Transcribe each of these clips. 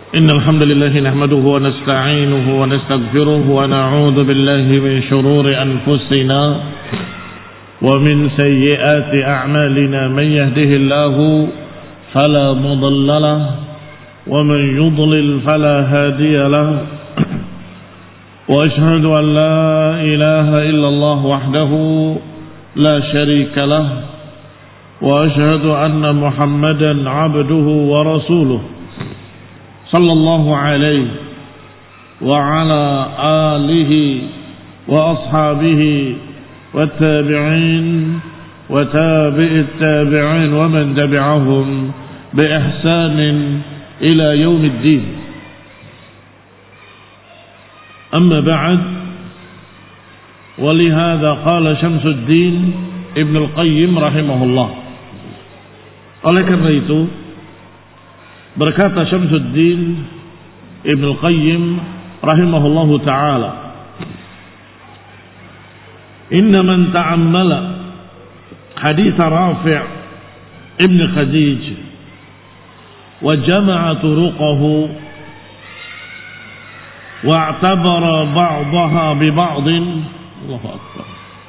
إن الحمد لله نحمده ونستعينه ونستغفره ونعوذ بالله من شرور أنفسنا ومن سيئات أعمالنا من يهده الله فلا مضل له ومن يضلل فلا هادي له وأشهد أن لا إله إلا الله وحده لا شريك له وأشهد أن محمدا عبده ورسوله صلى الله عليه وعلى آله وأصحابه والتابعين وتابع التابعين ومن تبعهم بإحسان إلى يوم الدين. أما بعد، ولهذا قال شمس الدين ابن القيم رحمه الله. Oleh karena itu berkata Syamsuddin Ibn Al-Qayyim rahimahullahu ta'ala, inna man ta'ammala hadith Rafi' ibn Khadij wa jama'a turuqahu wa i'tabara ba'daha bi ba'din, Allahu akbar,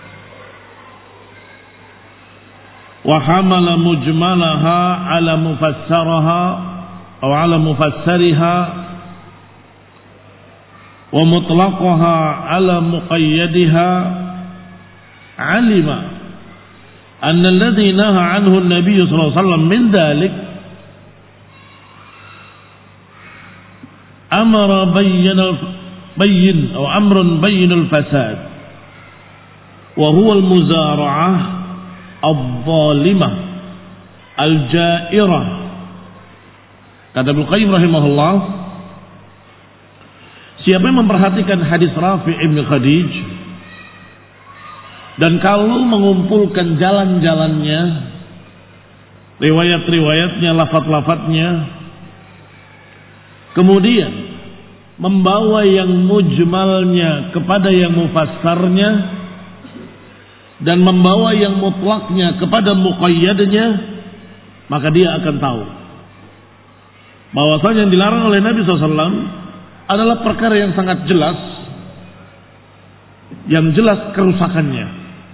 wa hamala mujmalaha ala mufassaraha أو على مفسرها ومطلقها على مقيدها علم أن الذي نهى عنه النبي صلى الله عليه وسلم من ذلك أمر أمر بين الفساد وهو المزارعة الظالمة الجائرة. Kata Ibnu Qayyim rahimahullah, siapa yang memperhatikan hadis Rafi' ibn Khadij dan kalau mengumpulkan jalan-jalannya, riwayat-riwayatnya, lafaz-lafaznya, kemudian membawa yang mujmalnya kepada yang mufassarnya dan membawa yang mutlaknya kepada muqayyadnya, maka dia akan tahu bahwasanya yang dilarang oleh Nabi SAW adalah perkara yang sangat jelas, yang jelas kerusakannya,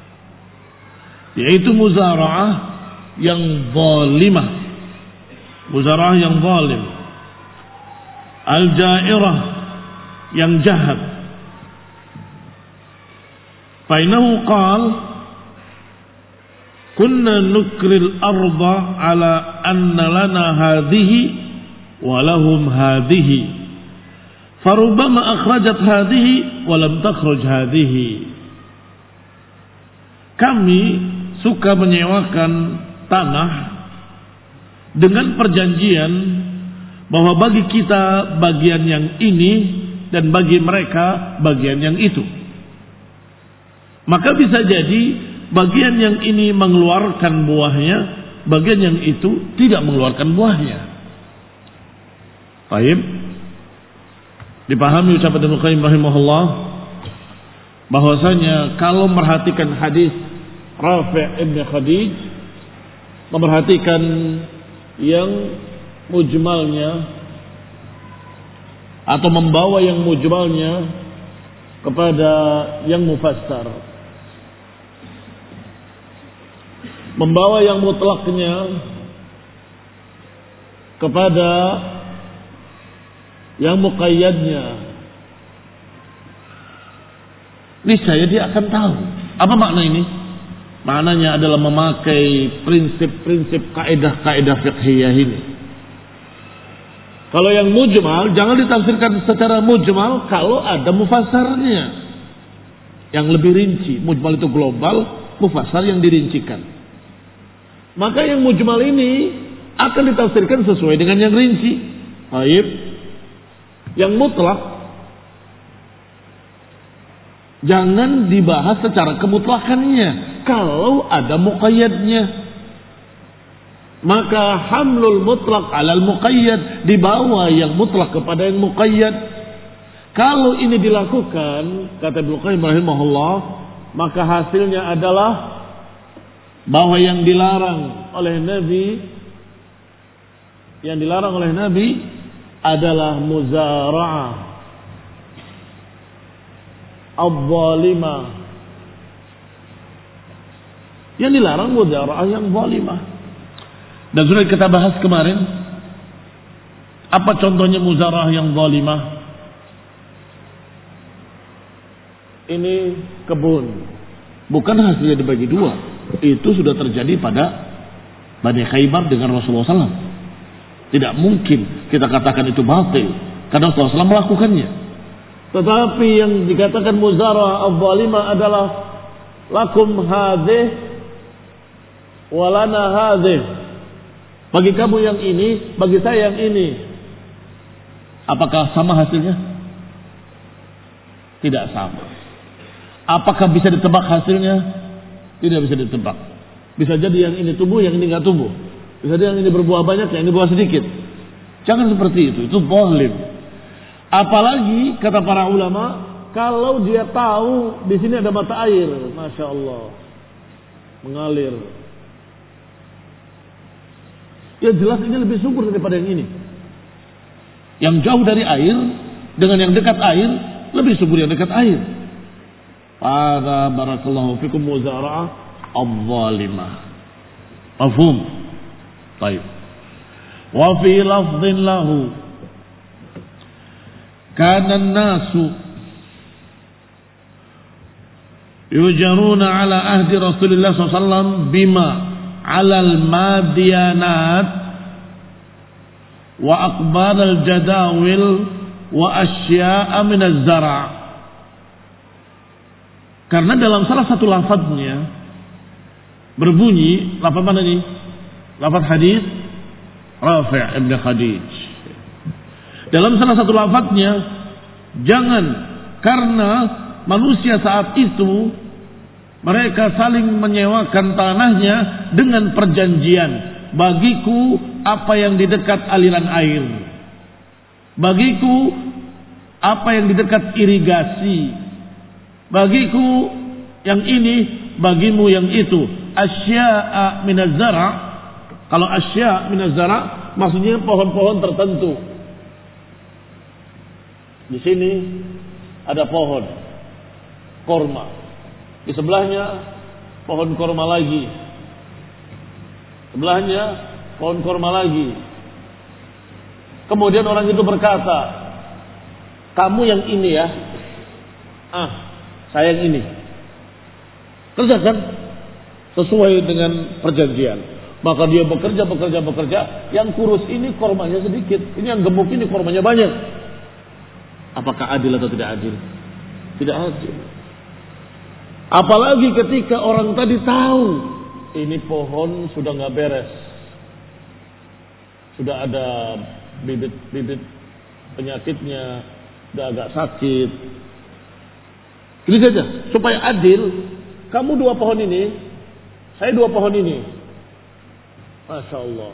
yaitu muzara'ah yang zalimah, muzara'ah yang zalim, al-ja'irah yang jahat. Fainahu qal kunna nukril arda ala anna lana hadhihi walahum hadhihi farubama akhrajat hadhihi walam takhruj hadhihi. Kami suka menyewakan tanah dengan perjanjian bahwa bagi kita bagian yang ini dan bagi mereka bagian yang itu. Maka bisa jadi bagian yang ini mengeluarkan buahnya, bagian yang itu tidak mengeluarkan buahnya. Baik, dipahami ucapan Ibnu Qayyim rahimahullah bahwasanya kalau memperhatikan hadis Rafi' ibn Khadij, memperhatikan yang mujmalnya atau membawa yang mujmalnya kepada yang mufassar, membawa yang mutlaknya kepada yang muqayyadnya, niscaya dia akan tahu apa makna ini. Maknanya adalah memakai prinsip-prinsip kaidah-kaidah fiqhiyah ini. Kalau yang mujmal jangan ditafsirkan secara mujmal kalau ada mufassarnya yang lebih rinci. Mujmal itu global, mufassar yang dirincikan. Maka yang mujmal ini akan ditafsirkan sesuai dengan yang rinci. Baik. Yang mutlak jangan dibahas secara kemutlakannya kalau ada muqayyadnya. Maka hamlul mutlak alal muqayyad, dibawa yang mutlak kepada yang muqayyad. Kalau ini dilakukan, kata Ibnu Qayyim rahimahullah, maka hasilnya adalah bahwa yang dilarang oleh Nabi adalah muzara'ah al-zalimah. Yang dilarang muzara'ah yang zalimah. Dan sudah kita bahas kemarin, apa contohnya muzara'ah yang zalimah? Ini kebun, bukan hasilnya dibagi dua. Itu sudah terjadi pada Bani Khaybar dengan Rasulullah SAW. Tidak mungkin kita katakan itu batil, karena Rasulullah SAW melakukannya. Tetapi yang dikatakan muzara'ah al-zalimah adalah lakum hadih walana hadih. Bagi kamu yang ini, bagi saya yang ini. Apakah sama hasilnya? Tidak sama. Apakah bisa ditebak hasilnya? Tidak bisa ditebak. Bisa jadi yang ini tumbuh, yang ini nggak tumbuh. Bisa jadi yang ini berbuah banyak, yang ini berbuah sedikit. Jangan seperti itu zalim. Apalagi kata para ulama, kalau dia tahu di sini ada mata air, masya Allah, mengalir. Ya jelas ini lebih subur daripada yang ini. Yang jauh dari air dengan yang dekat air lebih subur yang dekat air. Pada barakallahu fikum muzara'ah al-zalimah. Mafhum? Baik. Wa fi lafdhin lahu kana an-nasu yujaruna ala ahdi Rasulullah SAW bima ala al-madiyanat wa aqbal al-jadawil wa asya'a min az-zara'. Karena dalam salah satu lafadznya berbunyi, lafaz mana ini? Lafaz hadis Rafi' ibn Khadij. Dalam salah satu lafadznya, jangan karena manusia saat itu mereka saling menyewakan tanahnya dengan perjanjian. Bagiku apa yang di dekat aliran air. Bagiku apa yang di dekat irigasi. Bagiku yang ini, bagimu yang itu. Asya'a minaz zara'. Kalau asya' minaz zara' maksudnya pohon-pohon tertentu. Di sini ada pohon korma. Di sebelahnya pohon korma lagi. Sebelahnya pohon korma lagi. Kemudian orang itu berkata, kamu yang ini ya. Saya yang ini. Kerjakan sesuai dengan perjanjian. Maka dia bekerja. Yang kurus ini kormanya sedikit. Ini yang gemuk ini kormanya banyak. Apakah adil atau tidak adil? Tidak adil. Apalagi ketika orang tadi tahu ini pohon sudah nggak beres. Sudah ada bibit-bibit penyakitnya, sudah agak sakit. Ini saja, supaya adil, kamu 2 pohon ini, saya 2 pohon ini. Masya Allah.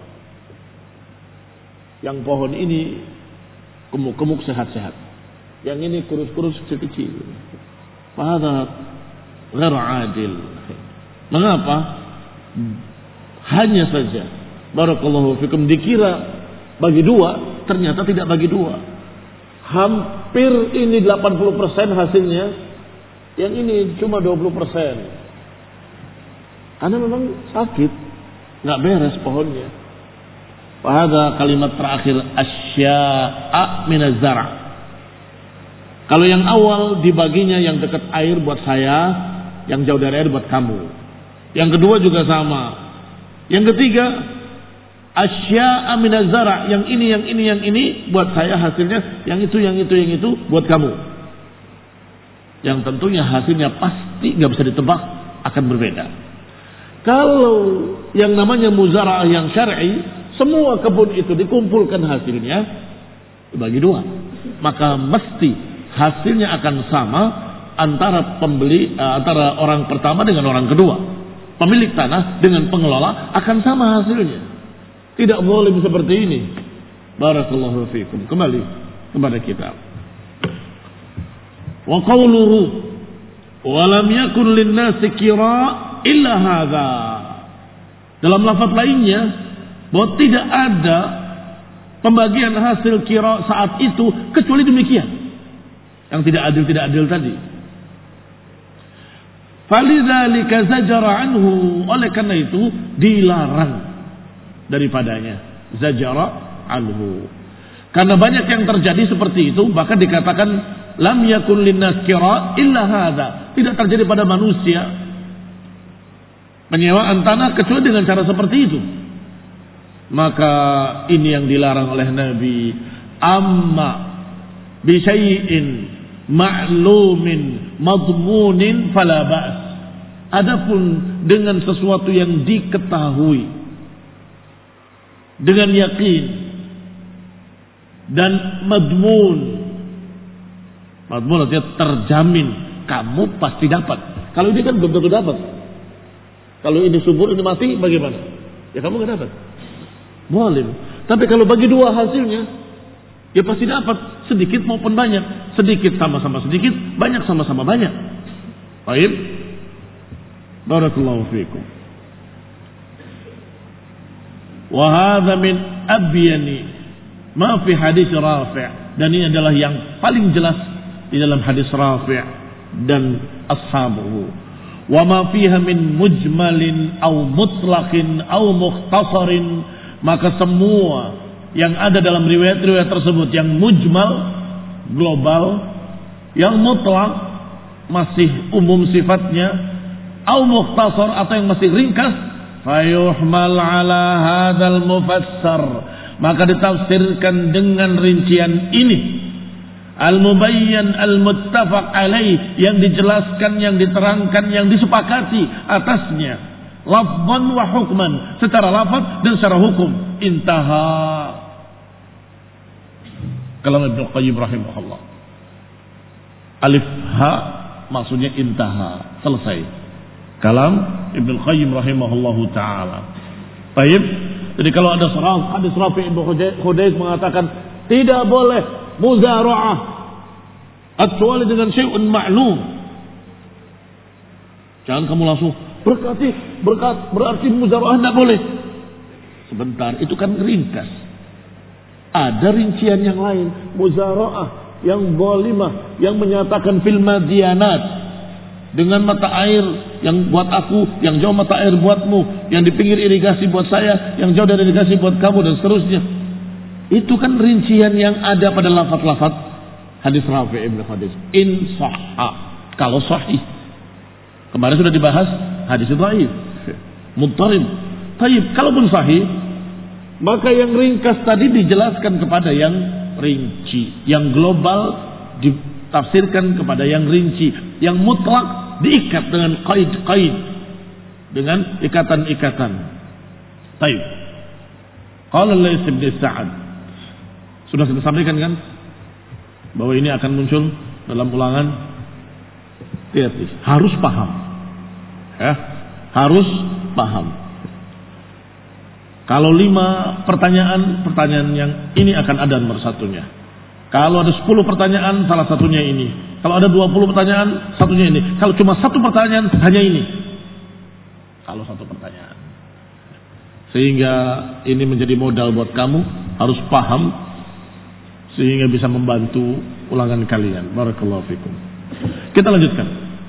Yang pohon ini gemuk-gemuk sehat-sehat. Yang ini kurus-kurus kecil-kecil. Fahadha ghair adil. Mengapa? Hanya saja barakallahu fikum dikira bagi 2, ternyata tidak bagi 2. Hampir ini 80% hasilnya. Yang ini cuma 20%. Karena memang sakit, nggak beres pohonnya. Pada kalimat terakhir asya'a minaz zara'. Kalau yang awal dibaginya yang dekat air buat saya, yang jauh dari air buat kamu. Yang kedua juga sama. Yang ketiga asya'a minaz zara', yang ini buat saya hasilnya, yang itu buat kamu. Yang tentunya hasilnya pasti nggak bisa ditebak, akan berbeda. Kalau yang namanya muzara'ah yang syar'i, semua kebun itu dikumpulkan hasilnya dibagi 2, maka mesti hasilnya akan sama antara pembeli, antara orang pertama dengan orang kedua. Pemilik tanah dengan pengelola akan sama hasilnya. Tidak boleh seperti ini. Barakallahu fiikum. Kembali kepada kitab. Wa qawluhu wa lam yakun lin-nasi kira illa hadza. Dalam lafaz lainnya bahwa tidak ada pembagian hasil qira saat itu kecuali demikian. Yang tidak adil tadi. Falidzalika zajara anhu, oleh karena itu dilarang daripadanya. Zajara anhu. Karena banyak yang terjadi seperti itu, bahkan dikatakan lam yakun linnas qira illa hadza. Tidak terjadi pada manusia penyewaan tanah kecuali dengan cara seperti itu. Maka ini yang dilarang oleh Nabi. Amma bi syai'in ma'lumin madmunin fala ba's. Adapun dengan sesuatu yang diketahui dengan yakin dan madmun artinya terjamin kamu pasti dapat. Kalau ini kan belum tentu dapat. Kalau ini subur ini mati bagaimana? Ya kamu gak dapat. Boleh. Tapi kalau bagi dua hasilnya ya pasti dapat, sedikit maupun banyak. Sedikit sama-sama sedikit, banyak sama-sama banyak. Baik. Barakallahu fiikum. Wa hadza min abyani ma fi hadis Rafi', dan ini adalah yang paling jelas di dalam hadis Rafi' dan ashabuhu. Wa ma fiha min mujmalin aw mutlaqin aw mukhtasarin, maka semua yang ada dalam riwayat-riwayat tersebut yang mujmal global, yang mutlak masih umum sifatnya, au mukhtasar atau yang masih ringkas, fayuhmal ala hadzal mufassar, maka ditafsirkan dengan rincian ini, al-mubayyan al-muttafaq alaih, yang dijelaskan, yang diterangkan, yang disepakati atasnya, lafzan wa hukman, secara lafaz dan secara hukum. Intaha kalam Ibnu Qayyim rahimahullah. Alif ha maksudnya intaha, selesai. Kalam Ibnu Qayyim rahimahullahu taala. Baik. Jadi kalau ada hadis Rafi' Ibnu Khudais mengatakan tidak boleh muzara'ah kecuali dengan syai'un ma'lum. Jangan kamu langsung berarti muzara'ah tidak boleh. Sebentar, itu kan ringkas. Ada rincian yang lain, muzara'ah yang zalimah, yang menyatakan fil madianat, dengan mata air yang buat aku, yang jauh mata air buatmu, yang di pinggir irigasi buat saya, yang jauh dari irigasi buat kamu, dan seterusnya. Itu kan rincian yang ada pada lafaz-lafaz hadis Rafi' Ibnu Khudais. In sahha, kalau sahih. Kemarin sudah dibahas hadis dhaif, mudtarib. Taib, kalaupun sahih, maka yang ringkas tadi dijelaskan kepada yang rinci, yang global ditafsirkan kepada yang rinci, yang mutlak diikat dengan qaid-qaid, dengan ikatan-ikatan. Baik. Qala Laits bin Sa'ad. Sudah kita sampaikan kan bahwa ini akan muncul dalam ulangan. Hati-hati, harus paham. Ya, harus paham. Kalau 5 pertanyaan yang ini akan ada nomor satunya. Kalau ada 10 pertanyaan, salah satunya ini. Kalau ada 20 pertanyaan, satunya ini. Kalau cuma 1 pertanyaan, hanya ini. Kalau 1 pertanyaan. Sehingga ini menjadi modal buat kamu, harus paham, sehingga bisa membantu ulangan kalian. Barakallahu fikum. Kita lanjutkan.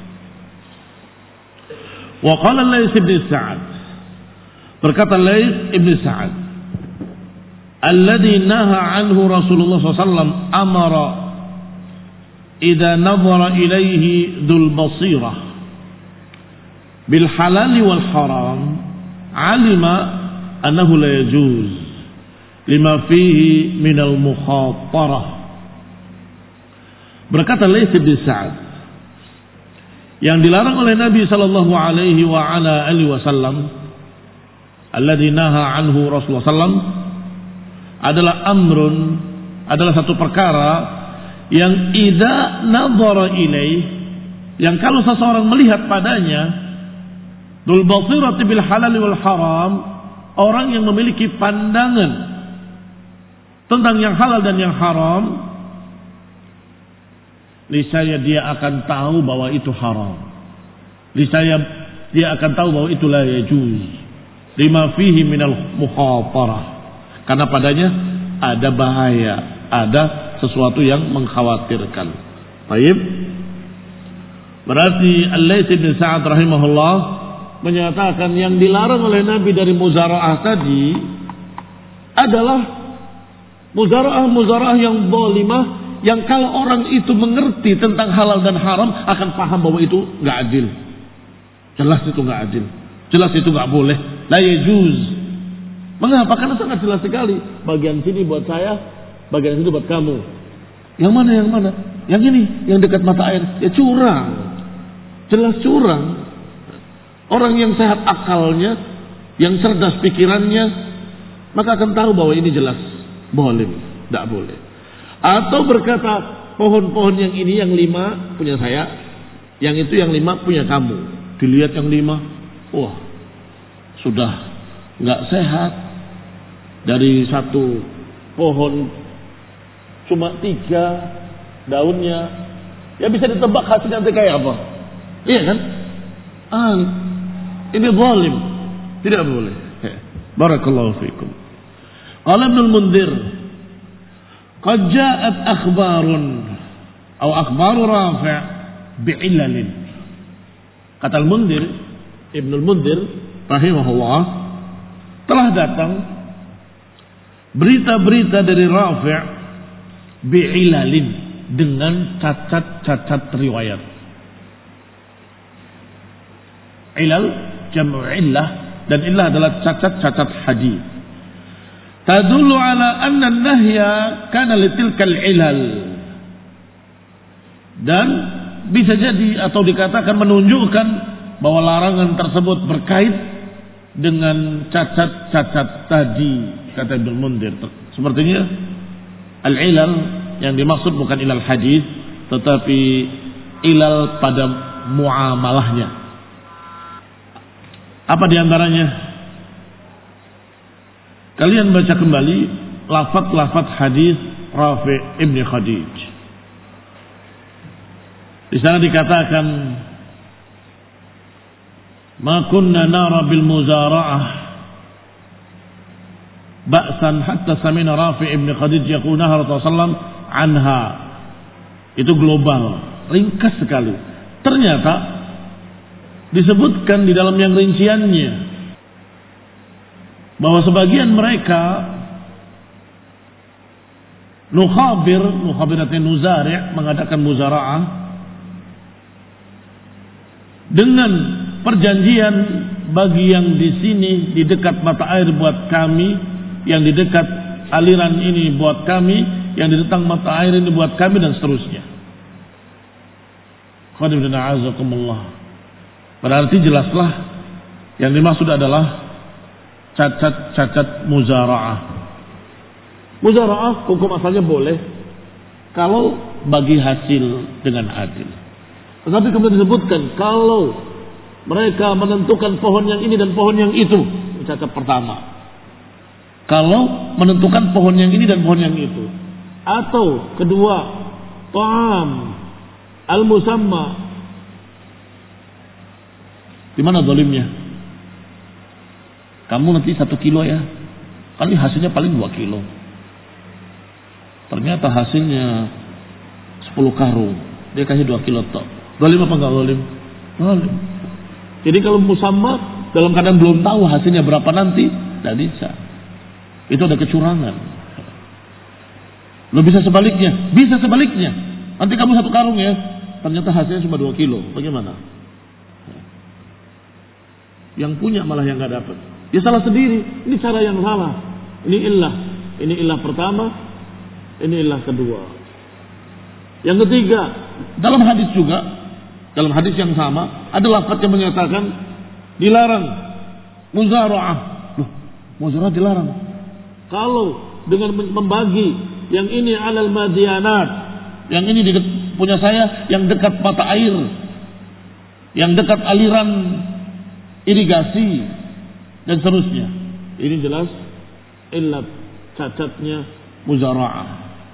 Wa qala Laits bin Sa'ad. Berkata Laits bin Sa'ad, alladhi naha anhu Rasulullah SAW amara idza nadhara ilaihi dzul basirah bil halal wal haram alima annahu la yajuz lima fihi min al mukhatarah. Berkata Laits bin Sa'ad, yang dilarang oleh Nabi sallallahu alaihi wa ala alihi wasallam, alladzi naha anhu Rasulullah sallam, adalah amrun, adalah satu perkara yang idza nadhara ilaih, yang kalau seseorang melihat padanya, dul basirati bil halal wal haram, orang yang memiliki pandangan tentang yang halal dan yang haram, niscaya dia akan tahu bahwa itu haram. Niscaya dia akan tahu bahwa itu la yajuz lima fihi minal mukhatarah, karena padanya ada bahaya, ada sesuatu yang mengkhawatirkan. Baik. Berarti Al-Laits bin Sa'ad rahimahullah menyatakan yang dilarang oleh Nabi dari muzara'ah tadi adalah muzara'ah yang zalimah, yang kalau orang itu mengerti tentang halal dan haram akan paham bahwa itu nggak adil. Jelas itu nggak adil. Jelas itu nggak boleh. La yajuz. Mengapa? Karena sangat jelas sekali. Bagian sini buat saya, bagian sini buat kamu. Yang mana? Yang mana? Yang ini, yang dekat mata air. Ya curang. Jelas curang. Orang yang sehat akalnya, yang cerdas pikirannya, maka akan tahu bahwa ini jelas boleh, tidak boleh. Atau berkata, pohon-pohon yang ini yang 5 punya saya, yang itu yang 5 punya kamu. Dilihat yang 5, wah sudah nggak sehat. Dari satu pohon cuma 3 daunnya, ya bisa ditebak hasilnya nanti kayak apa? Iya kan? Ini zalim, tidak boleh. Barakallahu fiikum. Qala Ibnu al-Mundhir, qad ja'at akhbarun atau akhbaru Rafi' bi'ilalin. Kata al-Mundhir, Ibnu al-Mundhir rahimahullah, telah datang berita-berita dari Rafi' bi'ilalin, dengan cacat-cacat riwayat. Ilal jam'u illah, dan illah adalah cacat-cacat hadis. Tadullu ala anna an-nahya kana litilkal ilal. Dan bisa jadi atau dikatakan menunjukkan bahwa larangan tersebut berkait dengan cacat-cacat tadi, kata Ibnu Mundhir. Sepertinya al-ilal yang dimaksud bukan ilal hadis, tetapi ilal pada muamalahnya. Apa diantaranya? Kalian baca kembali lafaz-lafaz hadis Rafi' ibn Khadij. Di sana dikatakan, "Ma kunna nara bil muzara'ah ba'san hatta samina Rafi' ibn Khadij yaqunaha Rasulullah sallallahu anha." Itu global, ringkas sekali. Ternyata disebutkan di dalam yang rinciannya bahwa sebagian mereka nukhabiratnya nuzari' mengadakan muzara'ah dengan perjanjian, bagi yang di sini di dekat mata air buat kami, yang di dekat aliran ini buat kami, yang di dekat mata air ini buat kami, dan seterusnya. Khadimin a'azakumullah. Berarti jelaslah yang dimaksud adalah cacat-cacat muzara'ah. Muzara'ah hukum asalnya boleh kalau bagi hasil dengan adil. Tetapi kemudian disebutkan kalau mereka menentukan pohon yang ini dan pohon yang itu. Cacat pertama. Kalau menentukan pohon yang ini dan pohon yang itu. Atau kedua, ta'am al-musamma. Di mana zalimnya? Kamu nanti 1 kilo ya. Kali hasilnya paling 2 kilo. Ternyata hasilnya 10 karung. Dia kasih 2 kilo tok. Zalim apa enggak zalim? Zalim. Jadi kalau musamma dalam keadaan belum tahu hasilnya berapa nanti, tidak bisa. Itu ada kecurangan. Lo bisa sebaliknya. Bisa sebaliknya. Nanti kamu 1 karung ya. Ternyata hasilnya cuma 2 kilo. Bagaimana? Yang punya malah yang nggak dapat. Dia salah sendiri. Ini cara yang salah. Ini illah. Ini illah pertama. Ini illah kedua. Yang ketiga, dalam hadis juga, dalam hadis yang sama, ada lafaz yang menyatakan dilarang muzara'ah. Loh, muzara'ah dilarang. Kalau dengan membagi yang ini alal madianat, yang ini punya saya, yang dekat mata air, yang dekat aliran irigasi dan seterusnya. Ini jelas illat cacatnya muzara'ah.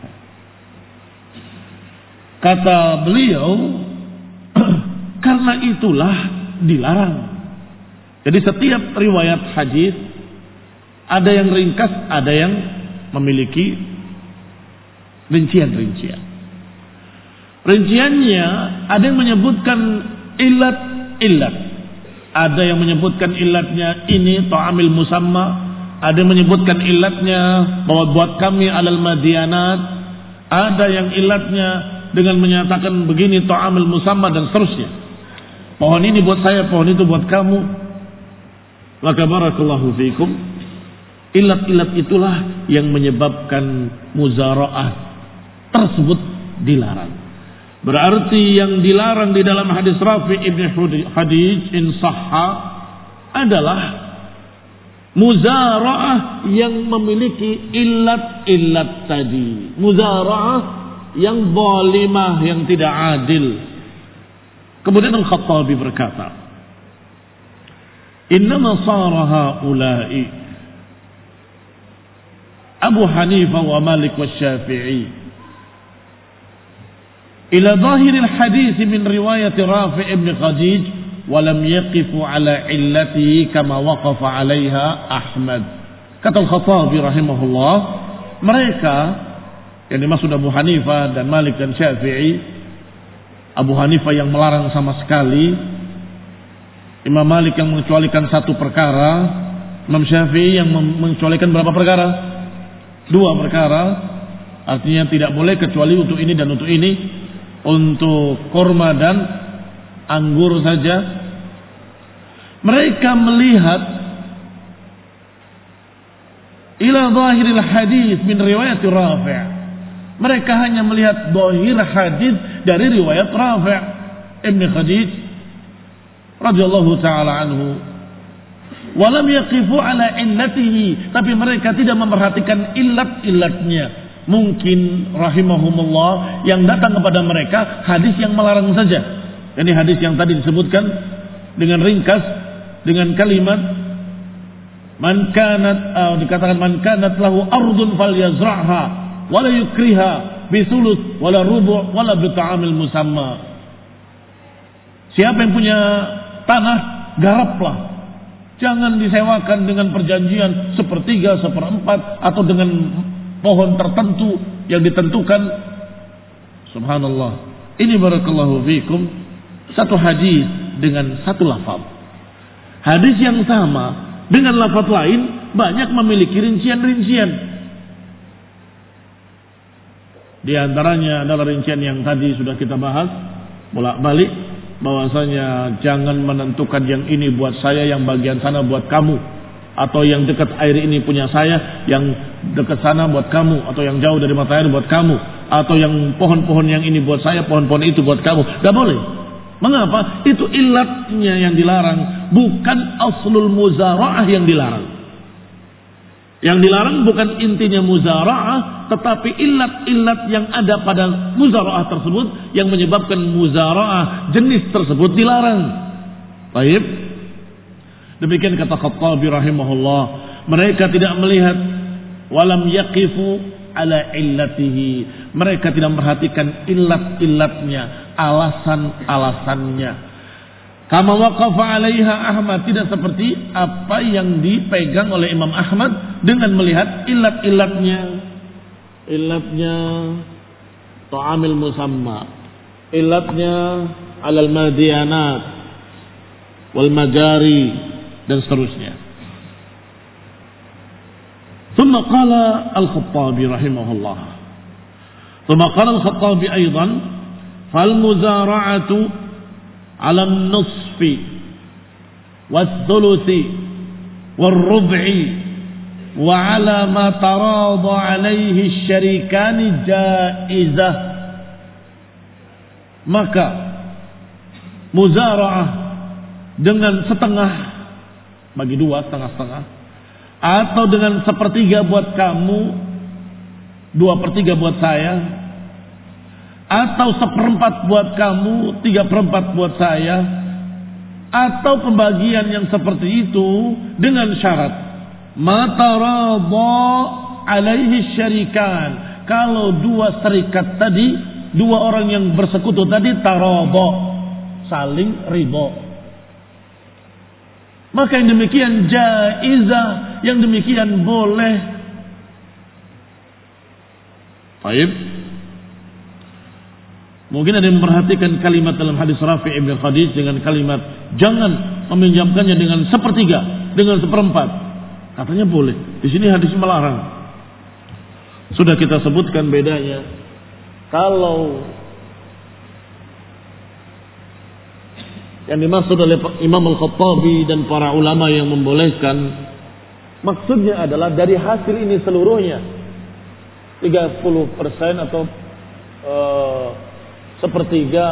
Kata beliau, karena itulah dilarang. Jadi setiap riwayat hadis ada yang ringkas, ada yang memiliki rincian-rincian. Rinciannya ada yang menyebutkan ilat. Ada yang menyebutkan ilatnya ini ta'amil musamma, ada yang menyebutkan ilatnya bahwa buat kami alal madianat, ada yang ilatnya dengan menyatakan begini ta'amil musamma dan seterusnya. Pohon ini buat saya, pohon itu buat kamu. Maka barakallahu fiikum, ilat-ilat itulah yang menyebabkan muzara'ah tersebut dilarang. Berarti yang dilarang di dalam hadis Rafi' ibn Khadij in sahha adalah muzara'ah yang memiliki ilat-ilat tadi. Muzara'ah yang zalimah, yang tidak adil. Kemudian Al-Khattabi berkata, innama sara haula'i Abu Hanifah wa Malik wa Syafi'i ila zahiril hadis min riwayat Rafi' ibn Khadij wa lam yaqifu ala illatihi kama waqafa 'alaiha Ahmad. Kata Al-Khattabi rahimahullah, mereka yang dimaksud Abu Hanifah dan Malik dan Syafi'i, Abu Hanifah yang melarang sama sekali, Imam Malik yang mengecualikan satu perkara, Imam Syafi'i yang mengecualikan berapa perkara? 2 perkara. Artinya tidak boleh kecuali untuk ini dan untuk ini. Untuk kurma dan anggur saja. Mereka melihat ila zahiril hadis min riwayat Rafi'. Mereka hanya melihat zahir hadis dari riwayat Rafi' ibn Khadij radhiyallahu taala anhu. Walam yaqifu ala illatihi, tapi mereka tidak memperhatikan ilat-ilatnya. Mungkin rahimahumullah yang datang kepada mereka hadis yang melarang saja. Ini hadis yang tadi disebutkan dengan ringkas, dengan kalimat man kanat, dikatakan man kanat lahu ardun falyazra'ha wala yukriha bisulut wala rubu' wala bita'amil musamma. Siapa yang punya tanah, garaplah. Jangan disewakan dengan perjanjian 1/3, 1/4 atau dengan pohon tertentu yang ditentukan. Subhanallah. Ini barakallahu fikum satu hadis dengan satu lafaz. Hadis yang sama dengan lafaz lain banyak memiliki rincian-rincian. Di antaranya adalah rincian yang tadi sudah kita bahas bolak-balik, bahwasanya jangan menentukan yang ini buat saya, yang bagian sana buat kamu. Atau yang dekat air ini punya saya, yang dekat sana buat kamu, atau yang jauh dari mata air buat kamu, atau yang pohon-pohon yang ini buat saya, pohon-pohon itu buat kamu. Tidak boleh. Mengapa? Itu ilatnya yang dilarang, bukan aslul muzara'ah yang dilarang. Yang dilarang bukan intinya muzara'ah, tetapi ilat-ilat yang ada pada muzara'ah tersebut yang menyebabkan muzara'ah jenis tersebut dilarang. Baik. Demikian kata Khattabi rahimahullah, mereka tidak melihat walam yaqifu ala illatihi. Mereka tidak memperhatikan ilat-ilatnya, alasan-alasannya. Kama waqafa 'alaiha Ahmad, tidak seperti apa yang dipegang oleh Imam Ahmad dengan melihat ilat-ilatnya. Ilatnya ta'amil musamma, ilatnya alal madianat wal majari dan seterusnya. ثم قال الخطابي رحمه الله ثم قال الخطابي أيضا فالمزارعة على النصف والثلث والربع وعلى ما تراضى عليه الشريكان جائزة. Maka muzara'ah dengan setengah, bagi 2 setengah-setengah, atau dengan 1/3 buat kamu, 2/3 buat saya, atau 1/4 buat kamu, 3/4 buat saya, atau pembagian yang seperti itu dengan syarat matarada alaihi syarikan. Kalau 2 serikat tadi, 2 orang yang bersekutu tadi tarada, saling ridho, maka yang demikian jaizah, yang demikian boleh. Baik. Mungkin ada yang memperhatikan kalimat dalam hadis Rafi' ibn Khadij dengan kalimat jangan meminjamkannya dengan sepertiga, dengan seperempat. Katanya boleh. Di sini hadis melarang. Sudah kita sebutkan bedanya. Kalau yang dimaksud oleh Imam Al-Khattabi dan para ulama yang membolehkan, maksudnya adalah dari hasil ini seluruhnya 30% atau sepertiga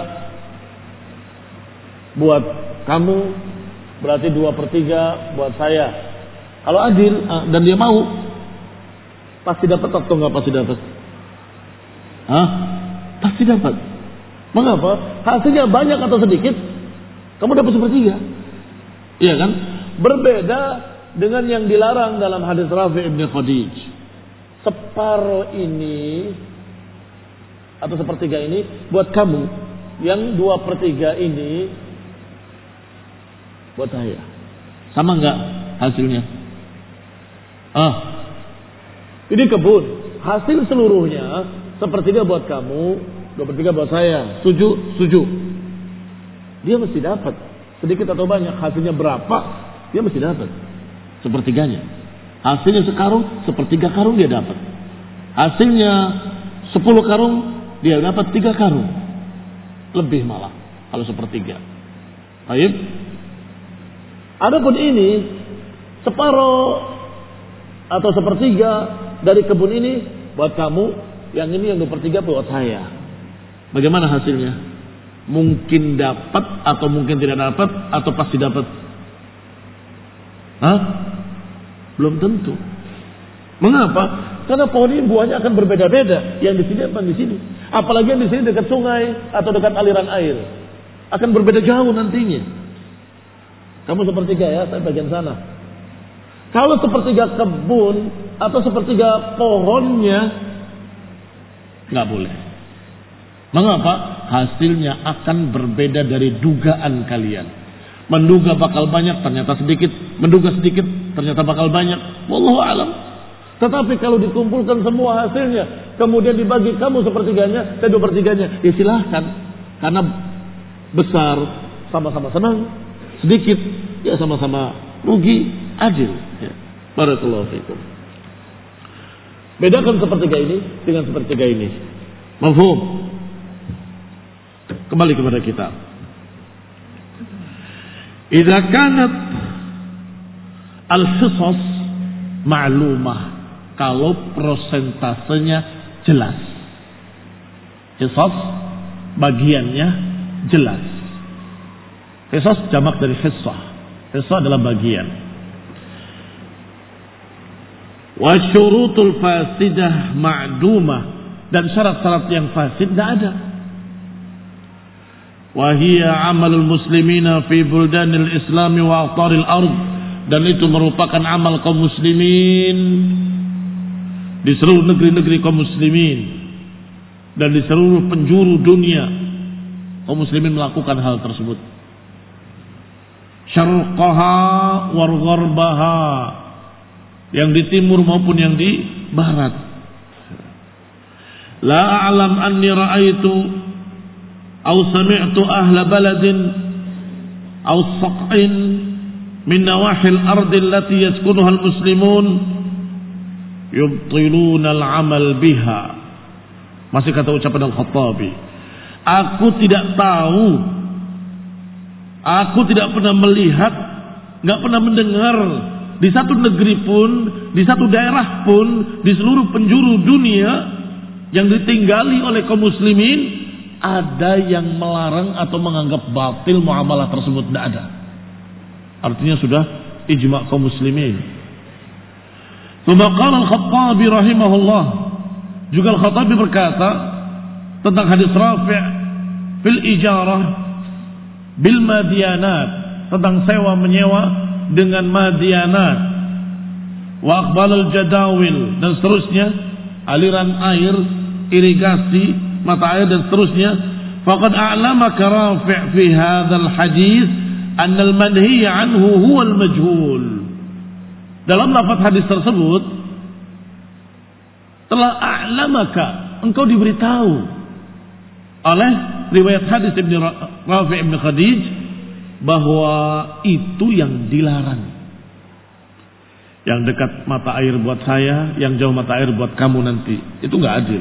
buat kamu, berarti 2/3 buat saya. Kalau adil dan dia mau, pasti dapat atau nggak pasti dapat? Pasti dapat. Mengapa? Hasilnya banyak atau sedikit, kamu dapat 1/3. Iya kan? Berbeda dengan yang dilarang dalam hadis Rafi' ibn Khadij. Separuh ini atau 1/3 ini buat kamu, yang 2/3 ini buat saya. Sama enggak hasilnya? Ini kebun, hasil seluruhnya 1/3 buat kamu, 2/3 buat saya. Setuju? Dia mesti dapat, sedikit atau banyak, hasilnya berapa, dia mesti dapat 1/3-nya. Hasilnya sekarung, 1/3 karung dia dapat. Hasilnya 10 karung, dia dapat 3 karung. Lebih malah kalau 1/3. Baik. Adapun ini separuh atau 1/3 dari kebun ini buat kamu, yang ini yang 2/3 buat saya. Bagaimana hasilnya? Mungkin dapat atau mungkin tidak dapat, atau pasti dapat? Belum tentu. Mengapa? Karena pohon ini buahnya akan berbeda-beda. Yang di sini apa di sini? Apalagi yang di sini dekat sungai atau dekat aliran air, akan berbeda jauh nantinya. Kamu 1/3 ya, saya bagian sana. Kalau 1/3 kebun atau 1/3 pohonnya, nggak boleh. Mengapa? Hasilnya akan berbeda dari dugaan kalian. Menduga bakal banyak, ternyata sedikit. Menduga sedikit, ternyata bakal banyak. Wallahu a'lam. Tetapi kalau dikumpulkan semua hasilnya, kemudian dibagi kamu 1/3-nya, saya 2/3-nya, ya silahkan. Karena besar sama-sama senang, sedikit ya sama-sama rugi, adil. Ya. Barakallahu fikum. Bedakan 1/3 ini dengan 1/3 ini. Mafhum? Kembali kepada kita. Idza kanat al-hisas ma'lumah, kalau prosentasenya jelas. Hisas bagiannya jelas. Hisas jamak dari hissah. Hissah adalah bagian. Wa syurutul fasidah ma'dumah, dan syarat-syarat yang fasid tidak ada. Wa hiya amalul muslimina fi buldanil islami wa aqtaril ard, dan itu merupakan amal kaum muslimin di seluruh negeri-negeri kaum muslimin dan di seluruh penjuru dunia. Kaum muslimin melakukan hal tersebut. Syarqaha war gharbaha, yang di timur maupun yang di barat. La a'lam anni ra'aitu aw sami'tu ahla baladin aw saq'in min nawahil ardi allati yaskunuha al-muslimun yubtiluna al-amal biha. Masih kata ucapan Al-Khattabi, aku tidak tahu, aku tidak pernah melihat, nggak pernah mendengar di satu negeri pun, di satu daerah pun, di seluruh penjuru dunia yang ditinggali oleh kaum muslimin, ada yang melarang atau menganggap batil muamalah tersebut. Tidak ada. Artinya sudah ijma' kaum muslimin. Tsumma qala Al-Khattabi rahimahullah, juga Al-Khattabi berkata tentang hadis Rafi' fil ijarah bil madianat, tentang sewa menyewa dengan madianat, wa aqbal al jadawil, dan seterusnya, aliran air, irigasi, mata air dan seterusnya. Faqad a'lamaka Rafi' fi hadzal hadis anna al manhi anhu huwa al majhul. Dalam lafaz hadis tersebut telah a'lamaka, engkau diberitahu oleh riwayat hadis Ibn Rafi' Ibn Khadij bahwa itu yang dilarang. Yang dekat mata air buat saya, yang jauh mata air buat kamu nanti. Itu enggak adil.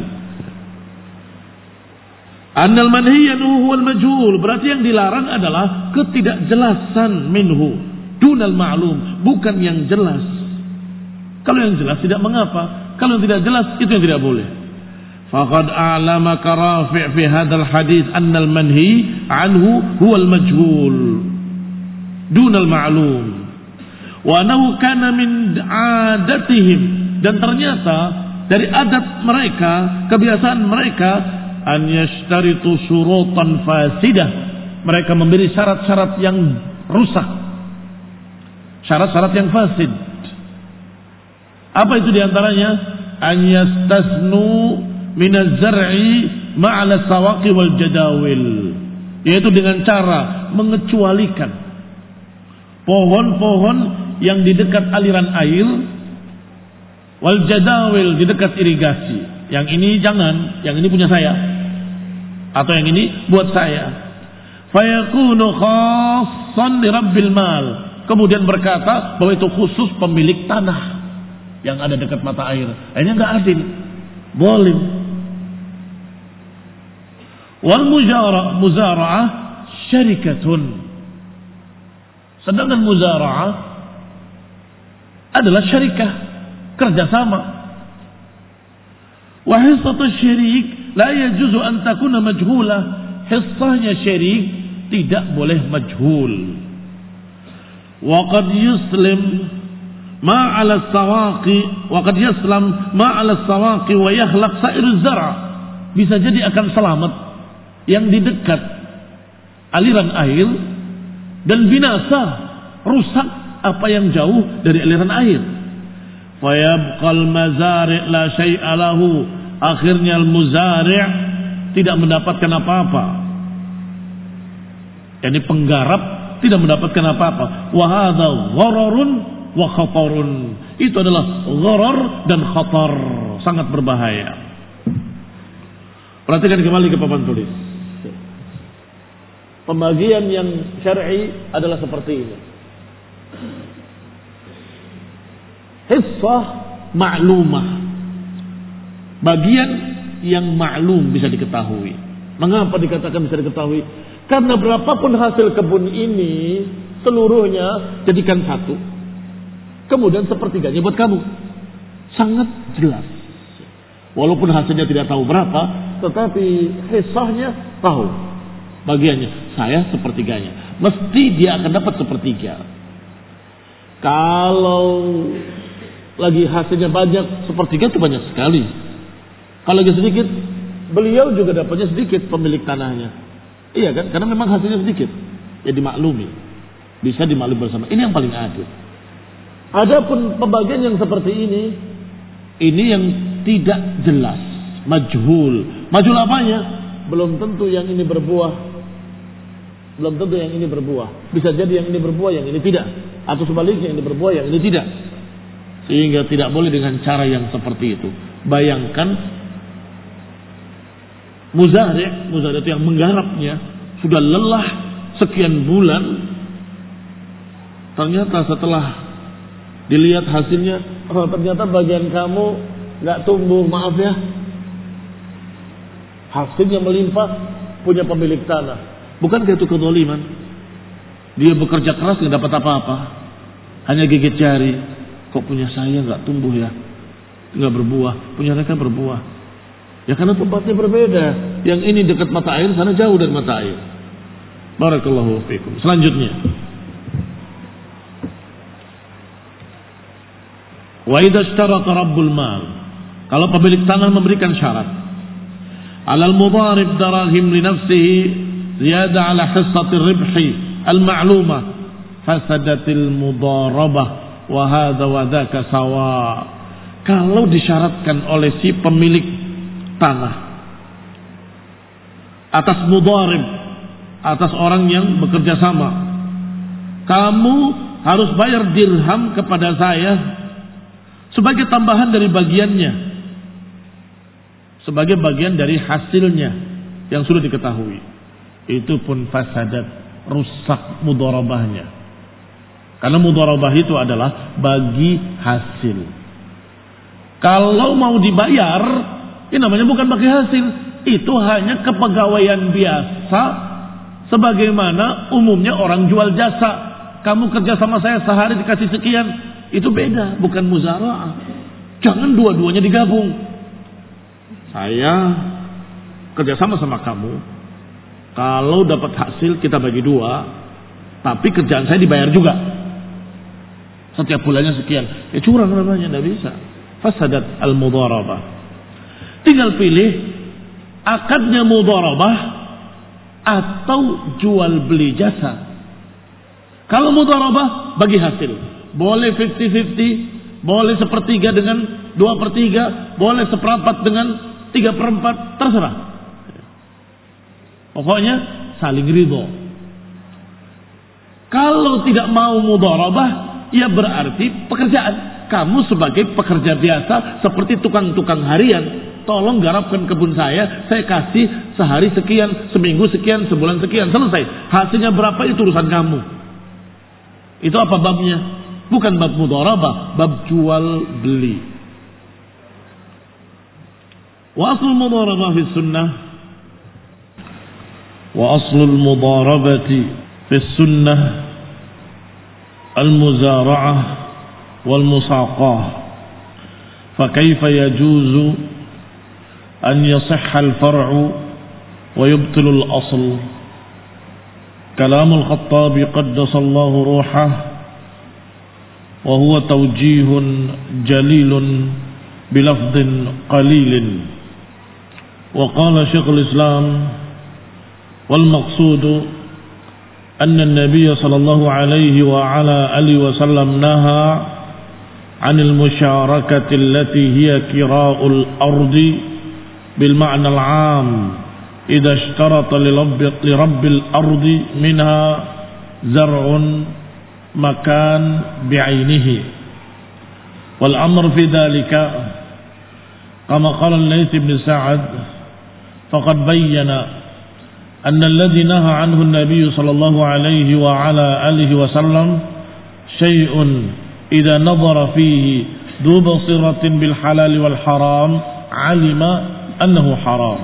Annal manhiyanu huwal majhul, berarti yang dilarang adalah ketidakjelasan minhu dunal ma'lum, bukan yang jelas. Kalau yang jelas tidak mengapa, kalau yang tidak jelas itu yang tidak boleh. Faqad a'lamaka Rafi' fi hadzal hadits annal manhi anhu huwal majhul dunal ma'lum wa annahu kana min 'adatihim, dan ternyata dari adat mereka, kebiasaan mereka, an yashtaritu syurutan fasidah, mereka memberi syarat-syarat yang rusak, syarat-syarat yang fasid. Apa itu diantaranya? An yastasnu minaz zar'i ma'al sawaqi wal jadawil, yaitu dengan cara mengecualikan pohon-pohon yang di dekat aliran air, wal jadawil, di dekat irigasi. Yang ini jangan, yang ini punya saya, atau yang ini buat saya. Fayakunu khassan li rabbil mal, kemudian berkata bahwa itu khusus pemilik tanah yang ada dekat mata air. Ini enggak adil, zalim. Wal muzara'ah syarikatun, sedangkan muzara'ah adalah syarikah, kerjasama. Wa hissatu syirik la yajuzu an takuna majhulah, hissahnya syirik tidak boleh majhul. Wa qad yuslim ma 'ala sawaqi wa qad yaslam ma 'ala sawaqi wa yahlaq sa'ir az-zar', bisa jadi akan selamat yang di dekat aliran air dan binasa, rusak apa yang jauh dari aliran air. Fayabqal mazari' la syai'a lahu, akhirnya al-muzari' tidak mendapatkan apa-apa. Yani penggarap tidak mendapatkan apa-apa. Wa hadza ghararun wa khatarun, itu adalah gharar dan khatar, sangat berbahaya. Perhatikan kembali ke papan tulis. Pembagian yang syar'i adalah seperti ini. Hissah ma'lumah, bagian yang maklum, bisa diketahui. Mengapa dikatakan bisa diketahui? Karena berapapun hasil kebun ini, seluruhnya jadikan satu, kemudian sepertiganya buat kamu. Sangat jelas. Walaupun hasilnya tidak tahu berapa, tetapi hissahnya tahu. Bagiannya, saya sepertiganya. Mesti dia akan dapat sepertiga. Kalau lagi hasilnya banyak, sepertiga itu banyak sekali. Kalau lagi sedikit, beliau juga dapatnya sedikit, pemilik tanahnya. Iya kan? Karena memang hasilnya sedikit. Ya dimaklumi. Bisa dimaklumi bersama. Ini yang paling adil. Adapun pembagian yang seperti ini yang tidak jelas, majhul. Majhul apanya? Belum tentu yang ini berbuah. Belum tentu yang ini berbuah. Bisa jadi yang ini berbuah, yang ini tidak. Atau sebaliknya, yang ini berbuah, yang ini tidak. Sehingga tidak boleh dengan cara yang seperti itu. Bayangkan muzari' itu yang menggarapnya sudah lelah sekian bulan, ternyata setelah dilihat hasilnya, oh ternyata bagian kamu nggak tumbuh, maaf ya. Hasilnya melimpah, punya pemilik tanah. Bukankah itu kezaliman? Dia bekerja keras nggak dapat apa-apa, hanya gigit jari. Kok punya saya nggak tumbuh ya, nggak berbuah, punya mereka berbuah. Ya karena tempatnya berbeda. Yang ini dekat mata air, sana jauh dari mata air. Barakallahu fiikum. Selanjutnya, wa idza ishtarata rabbul mal, kalau pemilik tanah memberikan syarat, alal mudarib darahim li nafsihi ziyada ala hissati ribhi al ma'lumah, fasadatil mudarabah wa hadza wa dzaka sawa. Kalau disyaratkan oleh si pemilik tanah atas mudarib, atas orang yang bekerja sama, kamu harus bayar dirham kepada saya sebagai tambahan dari bagiannya, sebagai bagian dari hasilnya yang sudah diketahui, itu pun fasadat, rusak mudharabahnya. Karena mudharabah itu adalah bagi hasil. Kalau mau dibayar, ini namanya bukan bagi hasil, itu hanya kepegawaian biasa, sebagaimana umumnya orang jual jasa. Kamu kerja sama saya sehari dikasih sekian, itu beda, bukan muzara'ah. Jangan dua-duanya digabung. Saya kerja sama kamu, kalau dapat hasil kita bagi dua, tapi kerjaan saya dibayar juga. Setiap bulannya sekian. Ya curang namanya, tidak bisa. Fasadat al-mudharabah. Tinggal pilih akadnya mudharabah atau jual beli jasa. Kalau mudharabah bagi hasil, boleh 50-50, boleh 1/3 dengan 2/3, boleh 1/4 dengan 3/4, terserah. Pokoknya saling ridho. Kalau tidak mau mudharabah, ya berarti pekerjaan. Kamu sebagai pekerja biasa seperti tukang-tukang harian, tolong garapkan kebun saya kasih sehari sekian, seminggu sekian, sebulan sekian, selesai. Hasilnya berapa itu urusan kamu. Itu apa babnya? Bukan bab mudharabah, bab jual beli. Wa aslul mudharabah fi sunnah, wa aslul mudharabati fi sunnah al-muzara'ah والمساقاه فكيف يجوز أن يصح الفرع ويبطل الأصل كلام الخطابي قدس الله روحه وهو توجيه جليل بلفظ قليل وقال شيخ الإسلام والمقصود أن النبي صلى الله عليه وعلى آله وسلم نهى عن المشاركة التي هي كراء الأرض بالمعنى العام إذا اشترط لرب الأرض منها زرع مكان بعينه والأمر في ذلك كما قال الليث بن سعد فقد بين أن الذي نهى عنه النبي صلى الله عليه وعلى آله وسلم شيء إذا نظر فيه ذو بصيرة بالحلال والحرام علم أنه حرام.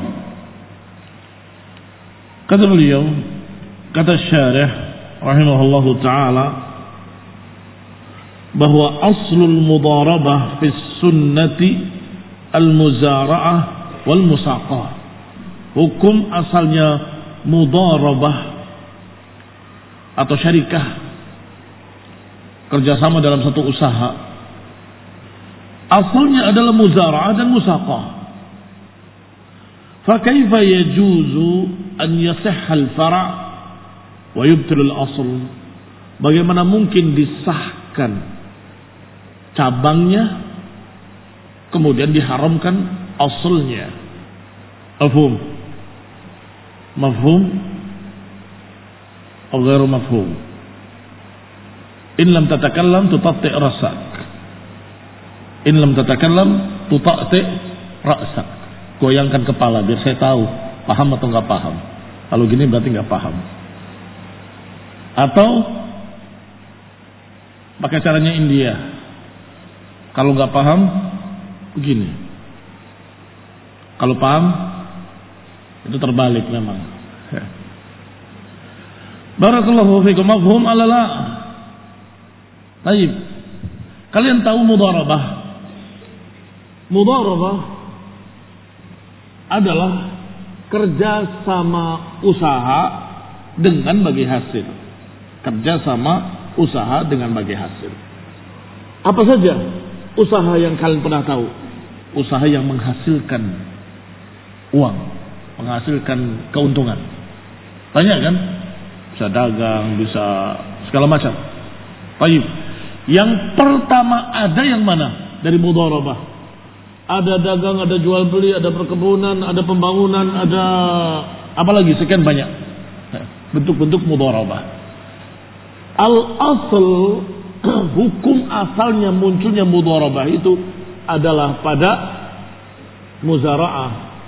Kata beliau, kata syarih rahimahullahu ta'ala, bahwa aslul mudharabah fi sunnati al-muzara'ah wal musaqah. Hukum asalnya mudharabah atau syarikah, kerjasama dalam satu usaha, asalnya adalah muzara'ah dan musaqah. Fakaifa yajuzu an yasihha al-fara' wa yubtil al-asl? Bagaimana mungkin disahkan cabangnya kemudian diharamkan asalnya? Mafhum? Mafhum atau ghairu mafhum? In lam tatakallam tutatti' rasak. In lam tatakallam tutatti' rasak. Goyangkan kepala biar saya tahu paham atau enggak paham. Kalau gini berarti enggak paham. Atau pakai caranya India. Kalau enggak paham begini. Kalau paham itu terbalik memang. Barakallahu fikum. Mafhum alala. Baik. Kalian tahu mudharabah? Mudharabah adalah kerja sama usaha dengan bagi hasil. Kerja sama usaha dengan bagi hasil. Apa saja usaha yang kalian pernah tahu? Usaha yang menghasilkan uang, menghasilkan keuntungan. Banyak kan? Bisa dagang, bisa segala macam. Baik. Yang pertama ada yang mana? Dari mudharabah. Ada dagang, ada jual beli, ada perkebunan, ada pembangunan, ada apalagi sekian banyak bentuk-bentuk mudharabah. Al-asl, hukum asalnya munculnya mudharabah itu adalah pada muzara'ah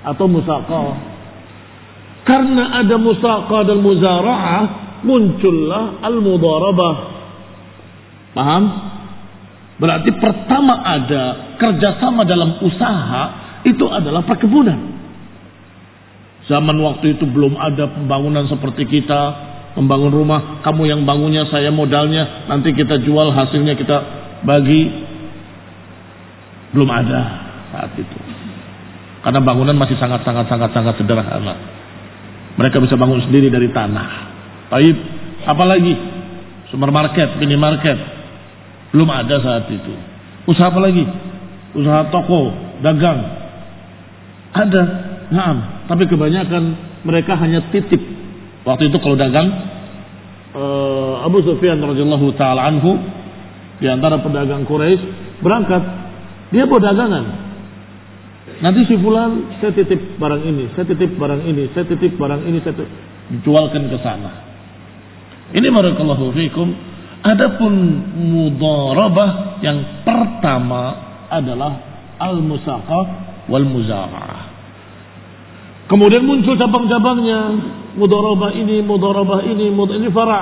atau musaqah. Karena ada musaqah dan muzara'ah, muncullah al-mudharabah. Paham? Berarti pertama ada kerjasama dalam usaha, itu adalah perkebunan. Zaman waktu itu belum ada pembangunan seperti kita, membangun rumah, kamu yang bangunnya, saya modalnya, nanti kita jual hasilnya kita bagi. Belum ada saat itu. Karena bangunan masih sangat sederhana. Mereka bisa bangun sendiri dari tanah. Baik, apalagi supermarket, minimarket, belum ada saat itu. Usaha apa lagi? Usaha toko, dagang. Ada, naam. Tapi kebanyakan mereka hanya titip. Waktu itu kalau dagang, Abu Sufyan radhiyallahu taala anhu di antara pedagang Quraisy berangkat, dia bawa dagangan. Nanti si fulan, saya titip barang ini, saya titip barang ini, saya titip barang ini, saya jualkan ke sana. Ini barakallahu fikum. Adapun mudharabah yang pertama adalah al-musaqah wal muzara'ah. Kemudian muncul cabang-cabangnya, mudharabah ini, ini fara'.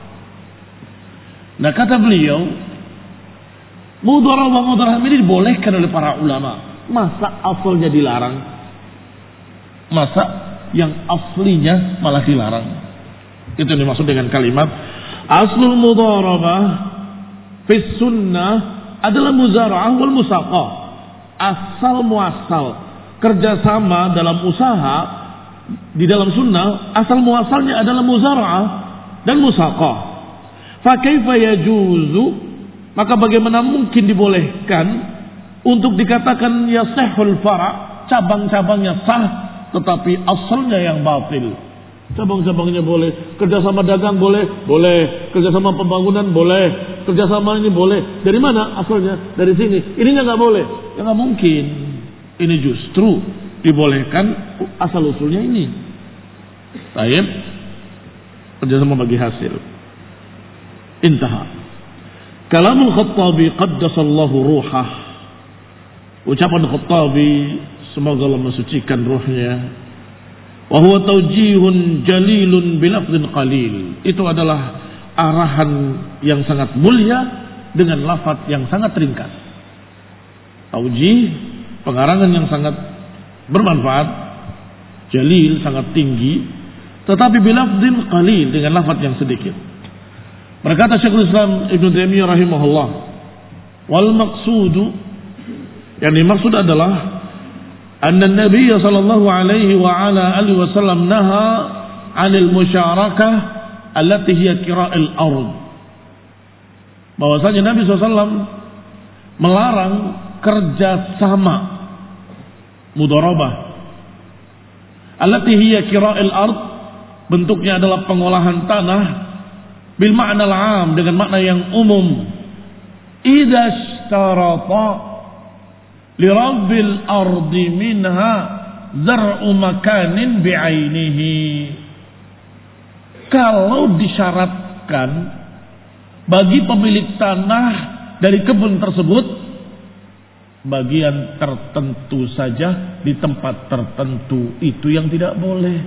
Nah kata beliau, mudharabah ini dibolehkan oleh para ulama. Masa asalnya dilarang? Masa yang aslinya malah dilarang? Itu yang dimaksud dengan kalimat aslul mudharabah fi sunnah adalah muzara'ah wal musaqah. Asal muasal kerjasama dalam usaha di dalam sunnah, asal muasalnya adalah muzara'ah dan musaqah. Fa kaifa yajuzu, maka bagaimana mungkin dibolehkan untuk dikatakan yasihul fara', cabang-cabangnya sah tetapi asalnya yang batil. Cabang-cabangnya boleh, kerjasama dagang boleh, kerjasama pembangunan boleh, kerjasama ini boleh. Dari mana asalnya? Dari sini. Ininya nggak boleh. Ya nggak mungkin. Ini justru dibolehkan asal usulnya ini. Baik, kerjasama bagi hasil. Intaha. Kalamul Khattabi qaddasallahu ruhah. Ucapan Khattabi, semoga Allah mensucikan ruhnya. Wa huwa tawjihun jalilun bilafdhin qalil. Itu adalah arahan yang sangat mulia dengan lafaz yang sangat ringkas. Tawjih, pengarangan yang sangat bermanfaat, jalil, sangat tinggi, tetapi bilafdhin qalil, dengan lafaz yang sedikit. Berkata Syekhul Islam Ibnu Taimiyah rahimahullah, wal maqsudu, yang dimaksud adalah anna Nabi sallallahu alaihi wa ala alihi wasallam naha 'anil musyarakah allati hiya kira'il ard. Bahwasanya Nabi SAW melarang kerjasama mudharabah allati hiya kira'il ard, bentuknya adalah pengolahan tanah, bil ma'na al-'am, dengan makna yang umum. Idza ishtarata li rabbil ardi minha zar'u makanin bi'ainihi, kalau disyaratkan bagi pemilik tanah dari kebun tersebut bagian tertentu saja di tempat tertentu, itu yang tidak boleh.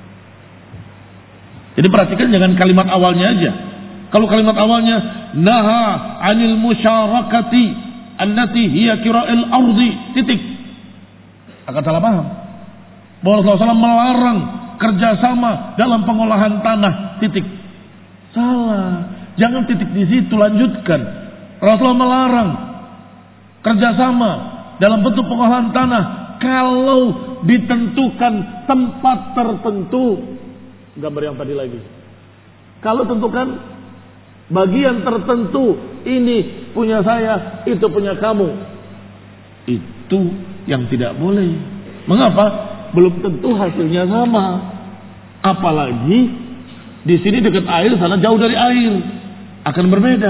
Jadi perhatikan jangan kalimat awalnya aja. Kalau kalimat awalnya naha 'anil musyarakati annati hiya kira'il ardi, titik, akan salah paham. Bahwa Rasulullah SAW melarang kerjasama dalam pengolahan tanah, titik. Salah, jangan titik di situ, lanjutkan. Rasulullah melarang kerjasama dalam bentuk pengolahan tanah kalau ditentukan tempat tertentu. Gambar yang tadi lagi. Kalau tentukan bagian tertentu, ini punya saya, itu punya kamu, itu yang tidak boleh. Mengapa? Belum tentu hasilnya sama. Apalagi di sini dekat air, sana jauh dari air, akan berbeda.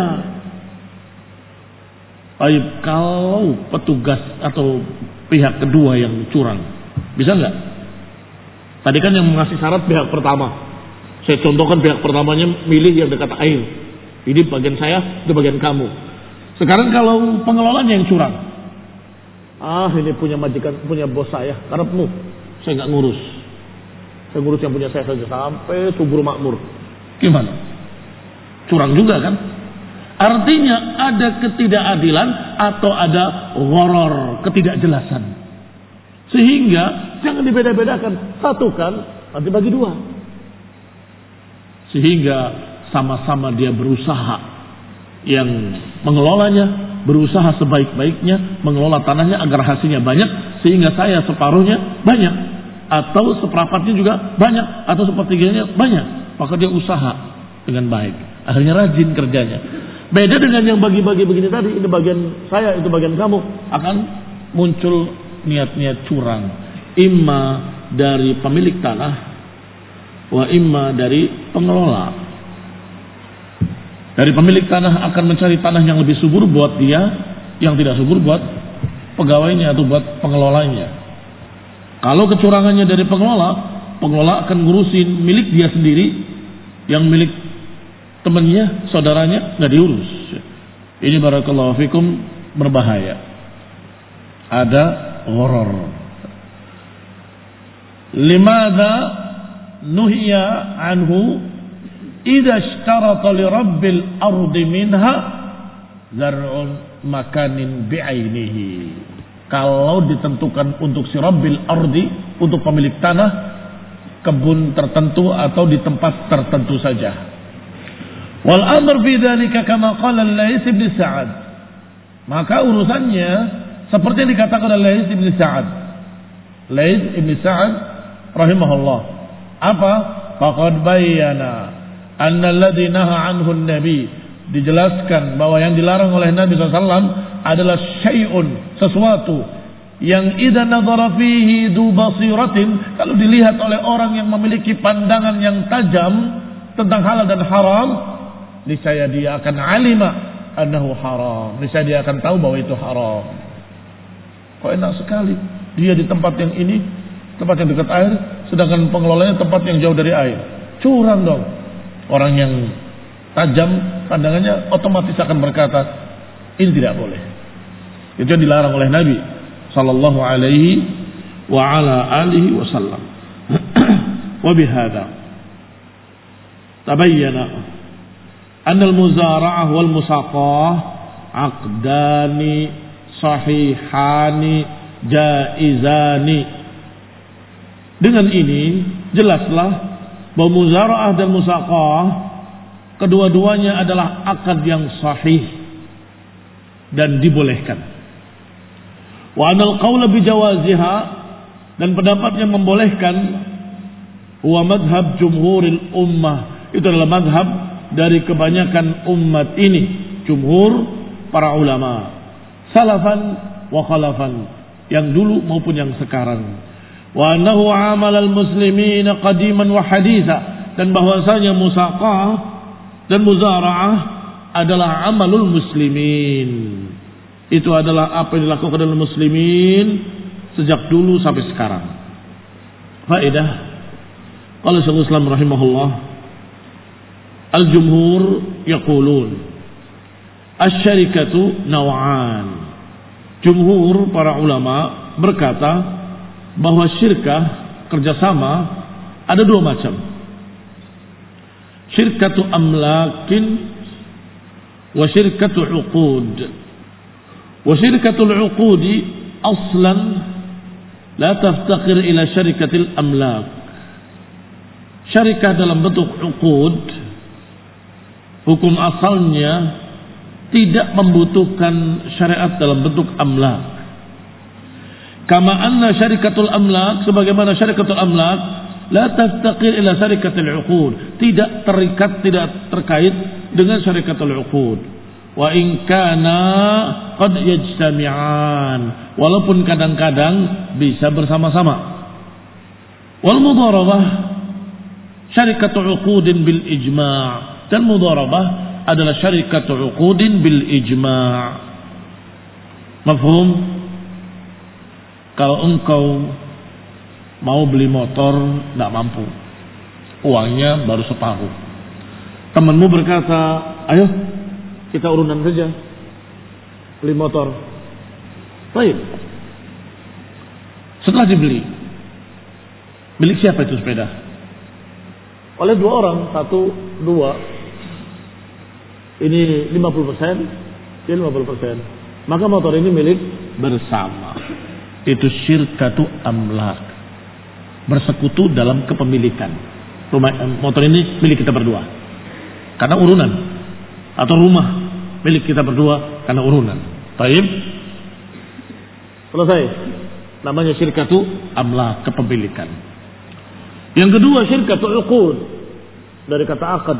Baik, kalau petugas atau pihak kedua yang curang, bisa nggak? Tadi kan yang mengasih syarat pihak pertama. Saya contohkan pihak pertamanya milih yang dekat air. Ini bagian saya, itu bagian kamu. Sekarang kalau pengelolanya yang curang. Ini punya majikan, punya bos saya, karepmu. saya nggak ngurus. Saya ngurus yang punya saya saja sampai subur makmur. Gimana? Curang juga kan? Artinya ada ketidakadilan atau ada gharar, ketidakjelasan. Sehingga jangan dibeda-bedakan, satukan nanti bagi dua. Sehingga sama-sama dia berusaha, yang mengelolanya berusaha sebaik-baiknya mengelola tanahnya agar hasilnya banyak, sehingga saya separuhnya banyak, atau seperempatnya juga banyak, atau sepertiganya banyak. Maka dia usaha dengan baik, akhirnya rajin kerjanya. Beda dengan yang bagi-bagi begini tadi, ini bagian saya, itu bagian kamu, akan muncul niat-niat curang, imma dari pemilik tanah wa imma dari pengelola. Dari pemilik tanah akan mencari tanah yang lebih subur buat dia, yang tidak subur buat pegawainya atau buat pengelolanya. Kalau kecurangannya dari pengelola, pengelola akan ngurusin milik dia sendiri, yang milik temannya, saudaranya nggak diurus. Ini barakallahu fikum berbahaya. Ada gharar. Limadha nuhiya anhu idza ishtarata li rabbil ardi minha zar'un makanin bi'ainihi. Kalau ditentukan untuk si rabbil ardi, untuk pemilik tanah, kebun tertentu atau di tempat tertentu saja. Wal amr fi dzalika kama qala Al-Laits bin Sa'ad. Maka urusannya seperti yang dikatakan oleh Laits bin Sa'ad. Laits bin Sa'ad rahimahullah. Apa? Faqad bayyana anna alladhi naha anhu an-nabi, dijelaskan bahwa yang dilarang oleh Nabi SAW adalah syai'un, sesuatu yang idza nadhara fihi du basiratin, kalau dilihat oleh orang yang memiliki pandangan yang tajam tentang halal dan haram, niscaya dia akan alima annahu haram, niscaya dia akan tahu bahwa itu haram. Kok enak sekali dia di tempat yang ini, tempat yang dekat air, sedangkan pengelolanya tempat yang jauh dari air. Curang dong. Orang yang tajam pandangannya otomatis akan berkata ini tidak boleh. Itu yang dilarang oleh Nabi sallallahu alaihi wa ala alihi wasallam. Wa bihadza tabayyana anna al-muzara'ah wal musaqah 'aqdani sahihani jaizani. Dengan ini jelaslah bahwa muzara'ah dan musaqah kedua-duanya adalah akad yang sahih dan dibolehkan. Wa anal qaula bi jawaziha, dan pendapat yang membolehkan huwa madhab jumhuril ummah, itu adalah madhab dari kebanyakan umat ini, jumhur para ulama, salafan wa khalafan, yang dulu maupun yang sekarang. Wa annahu amalal muslimina qadiman wa haditha, dan bahwasanya musaqah dan muzara'ah adalah amalul muslimin. Itu adalah apa yang dilakukan oleh muslimin sejak dulu sampai sekarang. Faedah, qala Syekhul Islam rahimahullah, al-jumhur yaqulun asy-syarikatu naw'an. Jumhur para ulama berkata bahwa syirkah, kerjasama, ada dua macam. Syirkatu amlakin wa syirkatu uqud. Wa syirkatul uqudi aslan la taftaqir ila syarikatil amlak. Syarikah dalam bentuk uqud, hukum asalnya tidak membutuhkan syariat dalam bentuk amlak. Kama anna syarikatul amlak, sebagaimana syarikatul amlak la taftaqir ila syarikatil uqud, tidak terikat, tidak terkait dengan syarikatul uqud. Wa in kana qad yajtami'an, walaupun kadang-kadang bisa bersama-sama. Wal mudharabah syarikatul uqudin bil ijma', dan mudharabah adalah syarikatul uqudin bil ijma'. Mafhum? Kalau engkau mau beli motor, tidak mampu, uangnya baru separuh, temanmu berkata, ayo kita urunan saja beli motor. Baik. Setelah dibeli, Milik siapa itu sepeda? Oleh dua orang, satu, dua. Ini 50%, dia 50%. Maka motor ini milik bersama. Itu syirkatu amlak. Bersekutu dalam kepemilikan. Motor ini milik kita berdua. Karena urunan. Atau rumah milik kita berdua karena urunan. Baik. Selesai. Namanya syirkatu amlak, kepemilikan. Yang kedua syirkatul uqud, dari kata akad.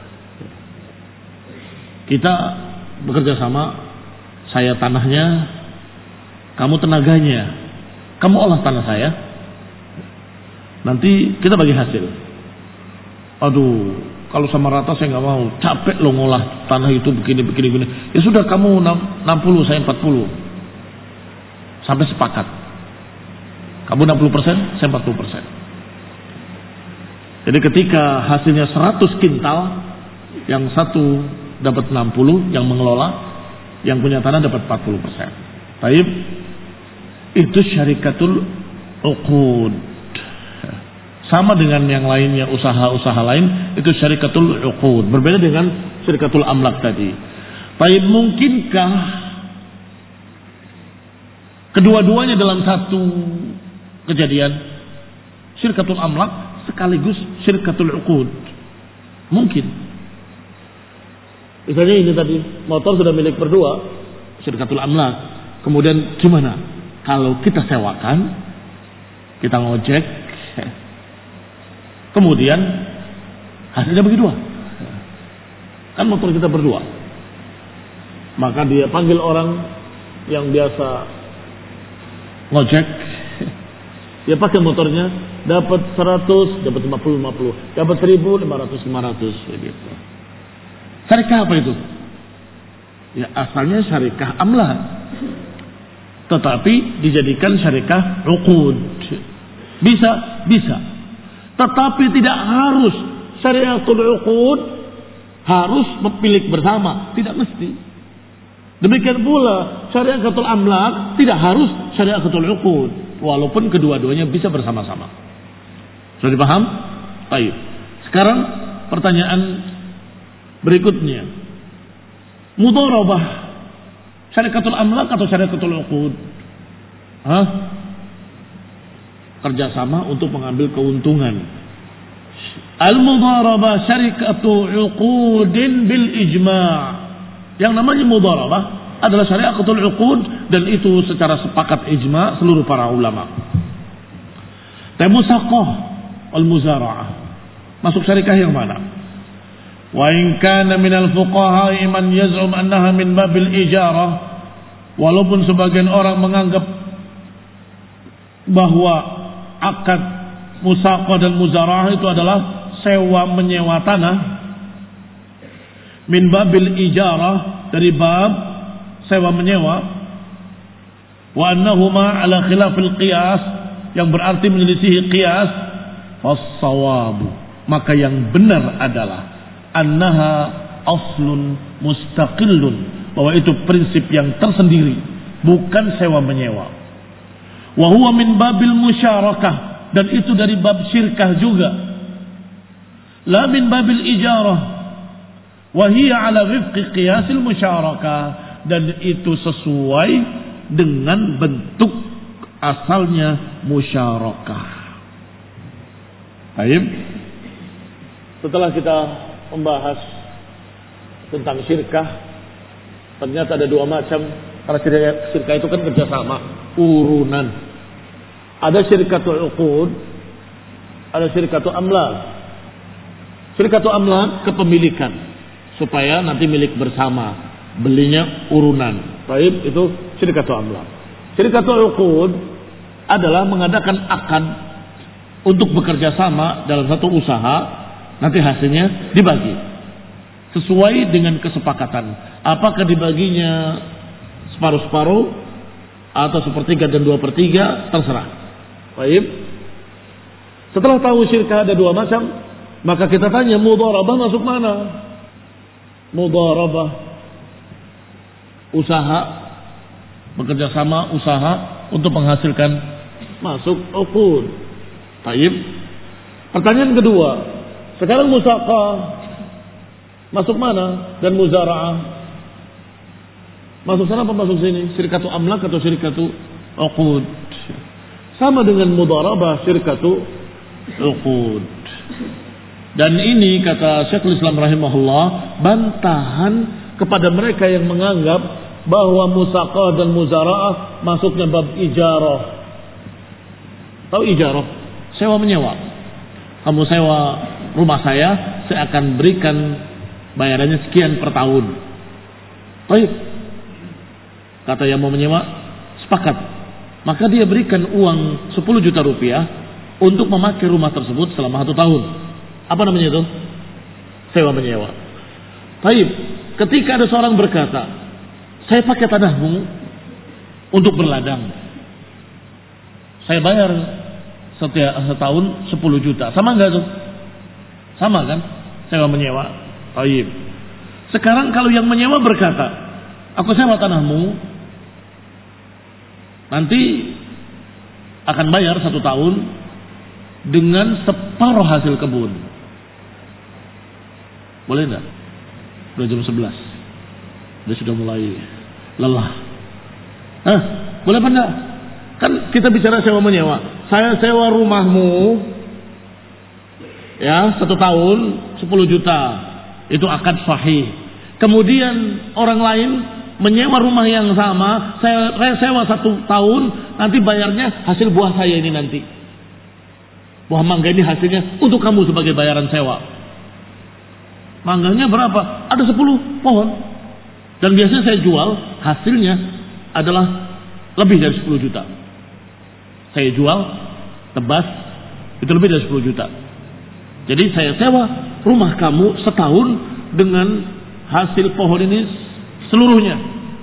Kita bekerja sama, saya tanahnya, kamu tenaganya, kamu olah tanah saya, nanti kita bagi hasil. Aduh, kalau sama rata saya nggak mau, capek lo ngolah tanah itu begini. Ya sudah, kamu 60, saya 40, sampai sepakat. Kamu 60%, saya 40%. Jadi ketika hasilnya 100 kintal, yang satu dapat 60, yang mengelola, yang punya tanah dapat 40%. Baik, itu syarikatul uqud. Sama dengan yang lainnya, usaha-usaha lain, itu syarikatul uqud. Berbeda dengan syarikatul amlak tadi. Baik, mungkinkah kedua-duanya dalam satu kejadian? Syarikatul amlak sekaligus syirkatul uqud. Mungkin. Misalnya ini tadi, motor sudah milik berdua, syirkatul amlak. Kemudian gimana? Kalau kita sewakan, kita ngojek, kemudian hasilnya bagi dua. Kan motor kita berdua. Maka dia panggil orang yang biasa ngojek, dia pakai motornya, dapat 100, dapat 50, dapat 1000, 500 gitu. Syarikah apa itu? Ya asalnya syarikah amlak, tetapi dijadikan syarikah uqud. Bisa. Tetapi tidak harus syariatul uqud harus milik bersama, tidak mesti. Demikian pula syariatul amlak tidak harus syariatul uqud. Walaupun kedua-duanya bisa bersama-sama. Sudah dipaham? Baik. Sekarang pertanyaan berikutnya. Mudharabah syarikatul amlak atau syarikatul uqud? Kerjasama untuk mengambil keuntungan. Al-mudharabah syarikatul uqudin bil ijma'. Yang namanya mudharabah adalah syariatul uqud, dan itu secara sepakat ijma seluruh para ulama. Musaqah wal muzara'ah masuk syarikah yang mana? Wa in kana minal fuqaha man yaz'um annaha min babil ijarah, walaupun sebagian orang menganggap bahwa akad musaqah dan muzara'ah itu adalah sewa menyewa tanah, min babil ijarah, dari bab sewa menyewa, wa annahuma ala khilafil qiyas, yang berarti menyelisihi qiyas, fas-sawabu, maka yang benar adalah annaha aslun mustaqillun, bahwa itu prinsip yang tersendiri, bukan sewa menyewa. Wa huwa min babil musyarakah, dan itu dari bab syirkah juga, la min babil ijarah, wa hiya ala wifqi qiyasil musyarakah, dan itu sesuai dengan bentuk asalnya musyarakah. Baik. Setelah kita membahas tentang syirkah, ternyata ada dua macam. Karena syirkah itu kan kerjasama, urunan. Ada syirkatul uqud, ada syirkatul amlak. Syirkatul amlak kepemilikan, supaya nanti milik bersama, belinya urunan. Baik, itu syirkatul amlak. Syirkatul uqud adalah mengadakan akad untuk bekerja sama dalam satu usaha, nanti hasilnya dibagi sesuai dengan kesepakatan. Apakah dibaginya separuh-separuh atau 1/3 dan 2/3, terserah. Baik. Setelah tahu syirkah ada dua macam, maka kita tanya mudharabah masuk mana? Mudharabah usaha, bekerja sama usaha untuk menghasilkan, masuk uqud. Baik. Pertanyaan kedua, sekarang musaqah masuk mana dan muzara'ah? Masuk sana apa masuk sini? Syirkatu amlak atau syirkatu uqud? Sama dengan mudharabah, syirkatu uqud. Dan ini kata Syekhul Islam rahimahullah bantahan kepada mereka yang menganggap bahwa musaqah dan muzara'ah masuknya bab ijarah. Tahu ijarah? Sewa menyewa. Kamu sewa rumah saya akan berikan bayarannya sekian per tahun. Baik. Kata yang mau menyewa, sepakat. Maka dia berikan uang 10 juta rupiah untuk memakai rumah tersebut selama 1 tahun. Apa namanya itu? Sewa menyewa. Baik. Ketika ada seorang berkata, saya pakai tanahmu untuk berladang. Saya bayar setiap setahun 10 juta. Sama enggak tuh? Sama kan? Sewa menyewa. Baik. Sekarang kalau yang menyewa berkata, aku sewa tanahmu, nanti akan bayar 1 tahun dengan separuh hasil kebun. Boleh enggak? Udah jam 11. Dia sudah mulai lelah. Boleh apa enggak? Kan kita bicara sewa menyewa. Saya sewa rumahmu ya 1 tahun 10 juta. Itu akad sahih. Kemudian orang lain menyewa rumah yang sama, saya sewa 1 tahun, nanti bayarnya hasil buah saya ini nanti. Buah mangga ini hasilnya untuk kamu sebagai bayaran sewa. Mangganya berapa? Ada 10 pohon. Dan biasanya saya jual, hasilnya adalah lebih dari 10 juta. Saya jual, tebas, itu lebih dari 10 juta. Jadi saya sewa rumah kamu setahun dengan hasil pohon ini seluruhnya.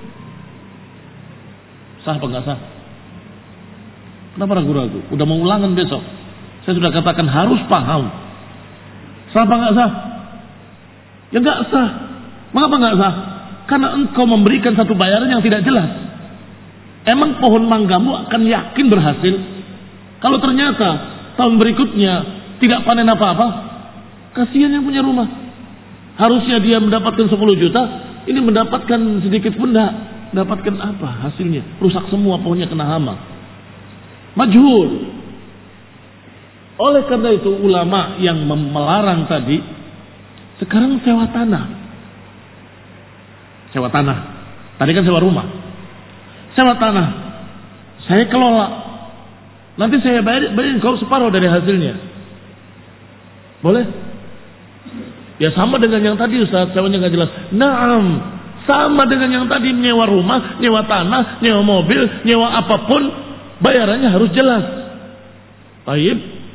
Sah apa enggak sah? Kenapa ragu-ragu? Udah mau ulangan besok. Saya sudah katakan harus paham. Sah apa enggak sah? Ya enggak sah. Mengapa enggak sah? Karena engkau memberikan satu bayaran yang tidak jelas. Emang pohon manggamu akan yakin berhasil? Kalau ternyata tahun berikutnya tidak panen apa-apa, kasihan yang punya rumah. Harusnya dia mendapatkan 10 juta, ini mendapatkan sedikit pun enggak. Dapatkan apa hasilnya? Rusak semua, pohonnya kena hama. Majhul. Oleh karena itu ulama yang melarang tadi, sekarang sewa tanah. Sewa tanah. Tadi kan sewa rumah. Sewa tanah. Saya kelola. Nanti saya bayarin kau separuh dari hasilnya. Boleh? Ya sama dengan yang tadi Ustaz, sewanya nggak jelas. Naam, sama dengan yang tadi menyewa rumah, nyewa tanah, nyewa mobil, nyewa apapun, bayarannya harus jelas. Baik.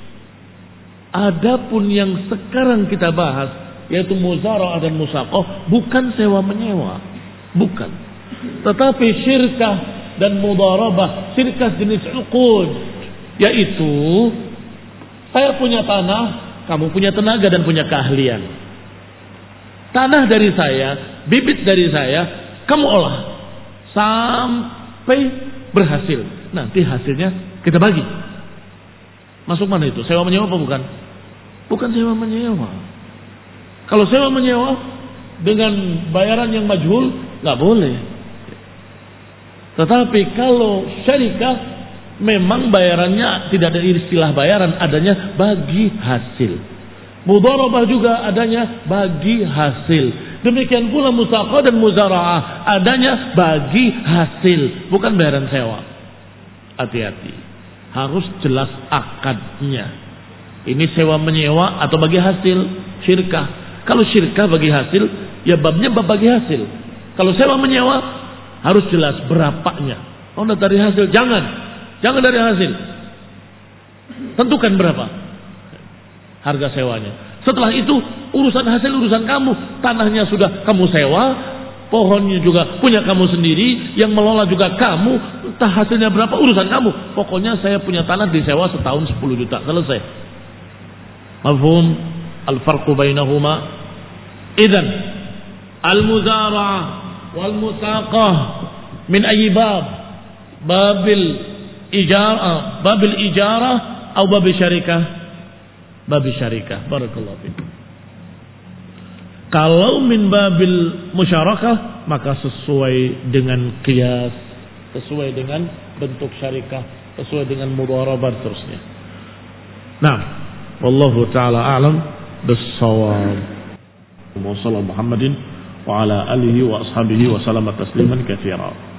Adapun yang sekarang kita bahas, yaitu muzara'ah dan musaqah, bukan sewa menyewa, bukan. Tetapi syirkah dan mudharabah, syirkah jenis uqud, yaitu saya punya tanah, kamu punya tenaga dan punya keahlian. Tanah dari saya, bibit dari saya, kamu olah sampai berhasil. Nanti hasilnya kita bagi. Masuk mana itu? Sewa menyewa apa bukan? Bukan sewa menyewa. Kalau sewa menyewa dengan bayaran yang majhul, nggak boleh. Tetapi kalau syarikah, memang bayarannya tidak ada istilah bayaran, adanya bagi hasil. Mudharabah juga adanya bagi hasil. Demikian pula musaqah dan muzara'ah adanya bagi hasil, bukan bayaran sewa. Hati-hati, harus jelas akadnya. Ini sewa menyewa atau bagi hasil, syirkah. Kalau syirkah bagi hasil, ya babnya bab bagi hasil. Kalau sewa menyewa harus jelas berapanya. Oh, dari hasil, jangan dari hasil. Tentukan berapa harga sewanya. Setelah itu urusan hasil urusan kamu. Tanahnya sudah kamu sewa, pohonnya juga punya kamu sendiri, yang melola juga kamu. Entah hasilnya berapa urusan kamu. Pokoknya saya punya tanah disewa setahun 10 juta. Selesai. Mafhum al-farqu bainahuma. Idzan al-muzara'ah wal musaqah min ayyi bab? Babil ijarah Au babi syarikah. Babi syarikah. Barakallahu fikum. Kalau min babil musyarakah, maka sesuai dengan qiyas, sesuai dengan bentuk syarikah, sesuai dengan mudharabah terusnya. Nah, wallahu taala a'lam bis-shawab. Wa sallallahu Muhammadin wa ala alihi wa ashabihi wa sallama tasliman katsira.